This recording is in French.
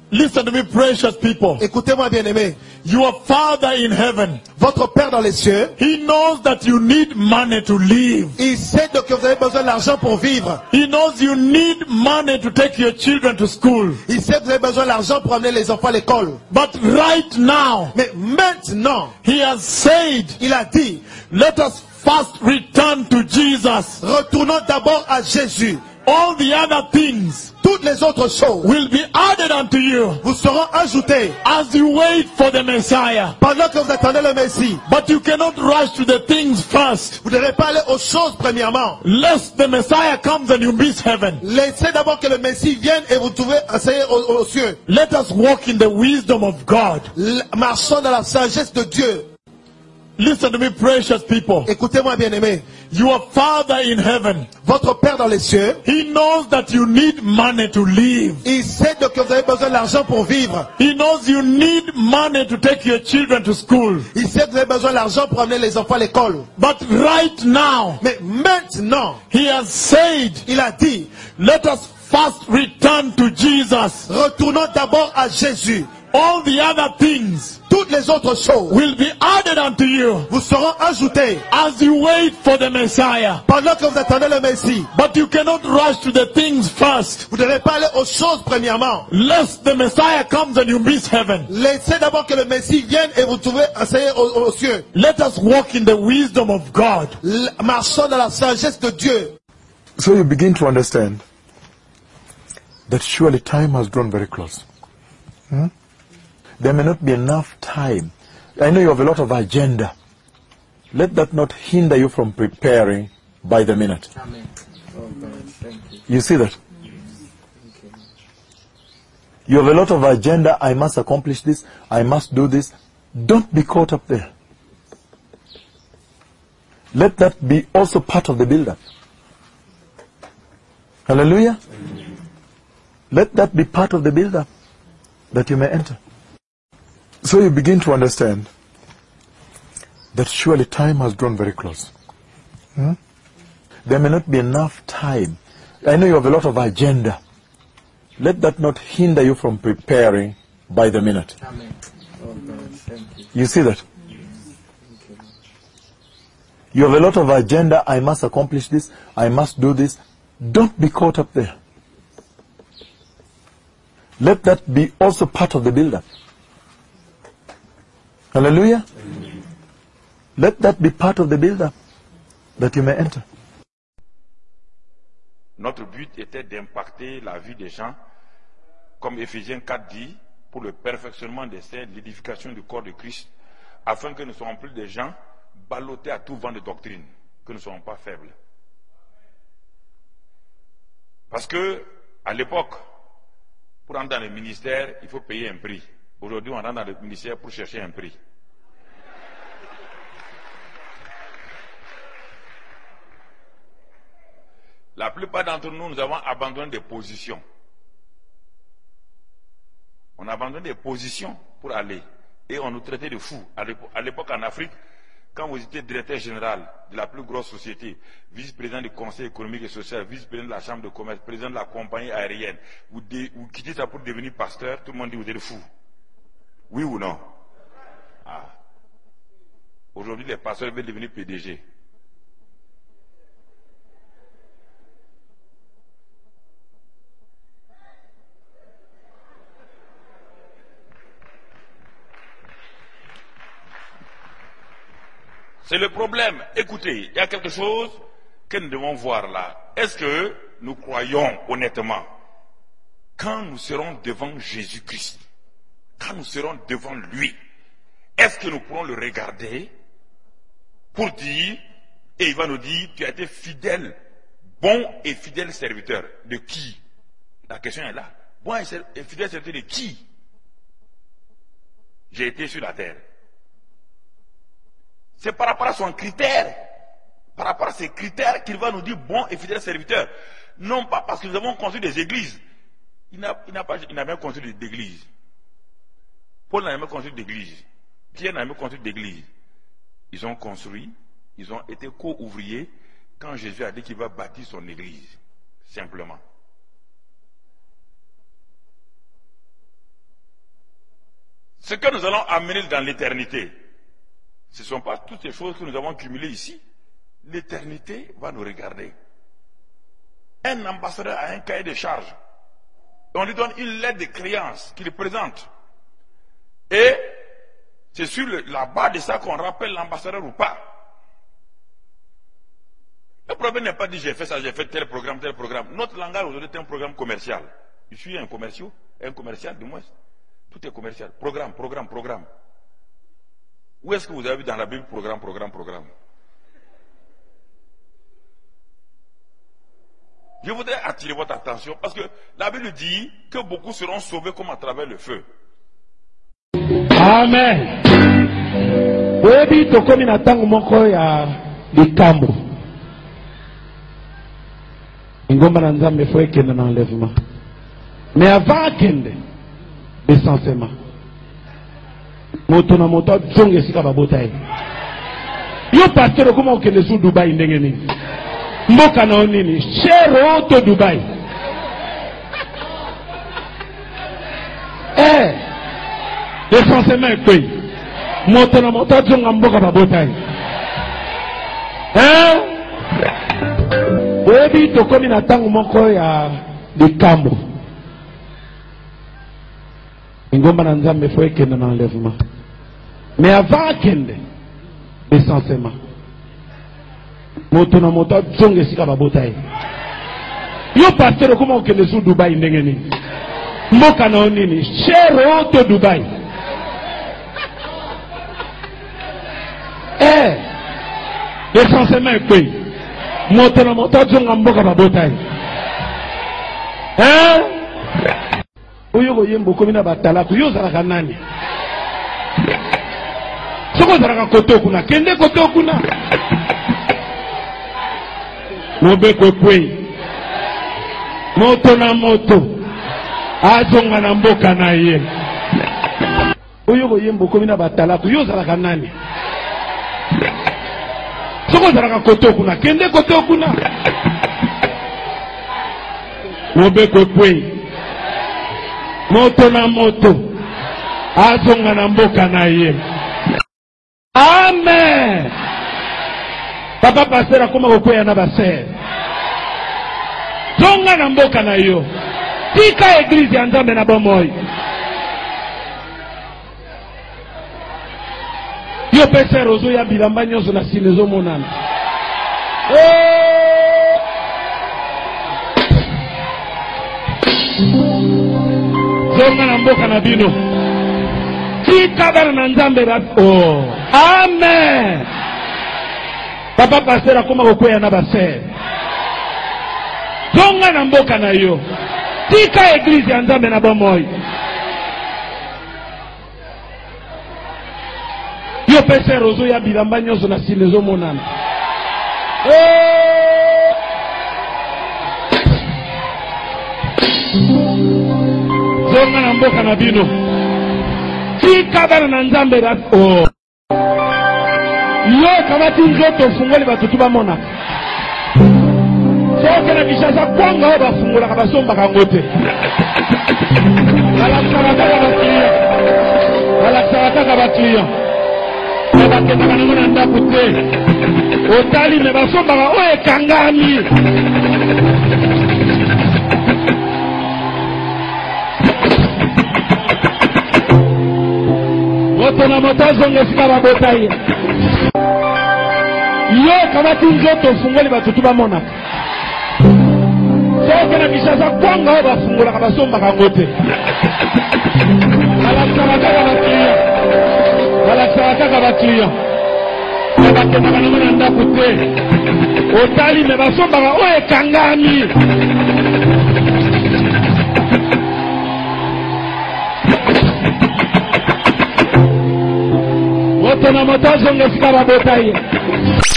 Listen to me, precious people. Écoutez-moi, bien-aimés. Your Father in heaven, Votre Père dans les cieux, He knows that you need money to live. il sait donc que vous avez besoin d'argent pour vivre. He knows you need money to take your children to school. Il sait que vous avez besoin d'argent pour amener les enfants à l'école. But right now, Mais maintenant, He has said, il a dit, let us first return to Jesus. retournons d'abord à Jésus. All the other things Toutes les autres choses will be added unto you vous seront ajoutées as you wait for the Messiah. pendant que vous attendez le Messie. But you cannot rush to the things first, Vous ne devez pas aller aux choses premièrement. lest the Messiah comes and you miss heaven. Laissez d'abord que le Messie vienne et vous trouvez assis aux cieux. Let us walk in the wisdom of God. Marchons dans la sagesse de Dieu. Listen to me, precious people. Écoutez-moi, bien-aimés. Your Father in heaven, Votre Père dans les cieux, He knows that you need money to live. il sait donc que vous avez besoin d'argent pour vivre. He knows you need money to take your children to school. Il sait que vous avez besoin d'argent pour amener les enfants à l'école. But right now, Mais maintenant, He has said, il a dit, let us first return to Jesus. retournons d'abord à Jésus. All the other things Toutes les autres choses will be added unto you vous seront ajoutées as you wait for the Messiah. pendant que vous attendez le Messie. But you cannot rush to the things first, Vous ne devez pas aller aux choses premièrement. lest the Messiah comes and you miss heaven. Laissez d'abord que le Messie vienne et vous trouvez assis aux cieux. Let us walk in the wisdom of God. Marchons dans la sagesse de Dieu. So you begin to understand that surely time has drawn very close. There may not be enough time. I know you have a lot of agenda. Let that not hinder you from preparing by the minute. Amen. Oh God, thank you. You see that? You have a lot of agenda. I must accomplish this. I must do this. Don't be caught up there. Let that be also part of the build-up. Hallelujah. Let that be part of the build-up that you may enter. So you begin to understand that surely time has drawn very close. There may not be enough time. I know you have a lot of agenda. Let that not hinder you from preparing by the minute. Amen. Oh God, thank you. You see that? You have a lot of agenda. I must accomplish this. I must do this. Don't be caught up there. Let that be also part of the build-up. Hallelujah. Let that be part of the build-up that you may enter. Notre but était d'impacter la vie des gens, comme Éphésiens 4 dit, pour le perfectionnement des saints, l'édification du corps de Christ, afin que nous ne soyons plus des gens ballottés à tout vent de doctrine, que nous ne soyons pas faibles. Parce que, à l'époque, pour entrer dans le ministère, il faut payer un prix. Aujourd'hui, on rentre dans le ministère pour chercher un prix. La plupart d'entre nous, nous avons abandonné des positions. On a abandonné des positions pour aller. Et on nous traitait de fous. À l'époque, en Afrique, quand vous étiez directeur général de la plus grosse société, vice-président du Conseil économique et social, vice-président de la Chambre de commerce, président de la compagnie aérienne, vous quittez ça pour devenir pasteur, tout le monde dit vous êtes fou. Oui ou non? Aujourd'hui, les pasteurs veulent devenir PDG. C'est le problème. Écoutez, il y a quelque chose que nous devons voir là. Est-ce que nous croyons honnêtement, quand nous serons devant Jésus-Christ, quand nous serons devant lui, est-ce que nous pourrons le regarder pour dire, et il va nous dire, tu as été fidèle, bon et fidèle serviteur. De qui? La question est là. Bon et fidèle serviteur de qui? J'ai été sur la terre. C'est par rapport à son critère, par rapport à ces critères qu'il va nous dire bon et fidèle serviteur. Non pas parce que nous avons construit des églises. Il n'a jamais construit d'église. Paul n'a jamais construit d'église. Pierre n'a jamais construit d'église. Ils ont construit, ils ont été co-ouvriers quand Jésus a dit qu'il va bâtir son église. Simplement. ce que nous allons amener dans l'éternité, ce ne sont pas toutes les choses que nous avons cumulées ici. L'éternité va nous regarder. Un ambassadeur a un cahier de charges. On lui donne une lettre de créance qu'il présente. Et c'est sur la base de ça qu'on rappelle l'ambassadeur ou pas. Le problème n'est pas de dire j'ai fait ça, j'ai fait tel programme, tel programme. Notre langage aujourd'hui est un programme commercial. Je suis un commercial du moins. Tout est commercial. Programme. Où est-ce que vous avez vu dans la Bible programme? Je voudrais attirer votre attention parce que la Bible dit que beaucoup seront sauvés comme à travers le feu. Amen. Webi tokomi na tango moko ya likambo. Ingomba na Nzambe faut ekende na enlèvement. Mais avant akende essentiellement. Moto na moto zonge sika babota ye. Yo pasteur comment okende su Dubai ndenge nini? Mboka na onini shero to Dubai. Essentiellement quoi? Moto na moto zonga mboka babota ye. Webi tokomi na tango moko ya likambo. Ingomba na Nzambe faut ekende na enlèvement. Mais avant akende essentiellement. Moto na moto zonge sika babota ye. Yo pasteur comment okende su Dubai ndenge nini? Mboka na onini shero to Dubai. Essentiellement quoi? Moto na moto zonga mboka babota ye. Oyo koyembo komi na batalaku yo zalaka nani? Soko zalaka koto kuna kende koto kuna. Mobe kwekwe. Moto na moto azonga na mboka na ye. Oyo koyembo komi na batalaku yo zalaka nani? Soko zalaka koto kuna kende koto kuna. Mobe kwekwe. Moto na moto azonga na mboka na ye. Amen. Papa pasteur akoma kokwea na baser. Zonga na mboka na yo. Tika eglise ya Nzambe na bomoi. Yo pese rozo ya bilamba nyonso na sinezo monana. Zonga na mboka na bino. Tika bana na Nzambe ba. Amen. Papa pasteur akoma kokwea na baser. Zonga na mboka na yo. Tika eglise ya Nzambe na bomoi. Yo pese rozo ya bilamba nyonso na sinezo monana. Zonga na mboka na bino. Tika bana na Nzambe ba. Yo kamati nzoto fungoli batutu bamona. Soke na Kinshasa kwanga ho bafungola kabasomba kangote. Alakisaka bakliya. Bakenda kanamona ndakute. Otali me basomba ka oye kangami. Moto na moto zonge sika babota ye. Yo kamati nzoto fungoli batutu bamona. Soke na Kinshasa kwanga ho bafungola kabasomba kangote. Alakisaka bakliya. Bakenda kanamona ndakute. Otali me basomba ka oye kangami. Moto na moto zonge sika babota ye.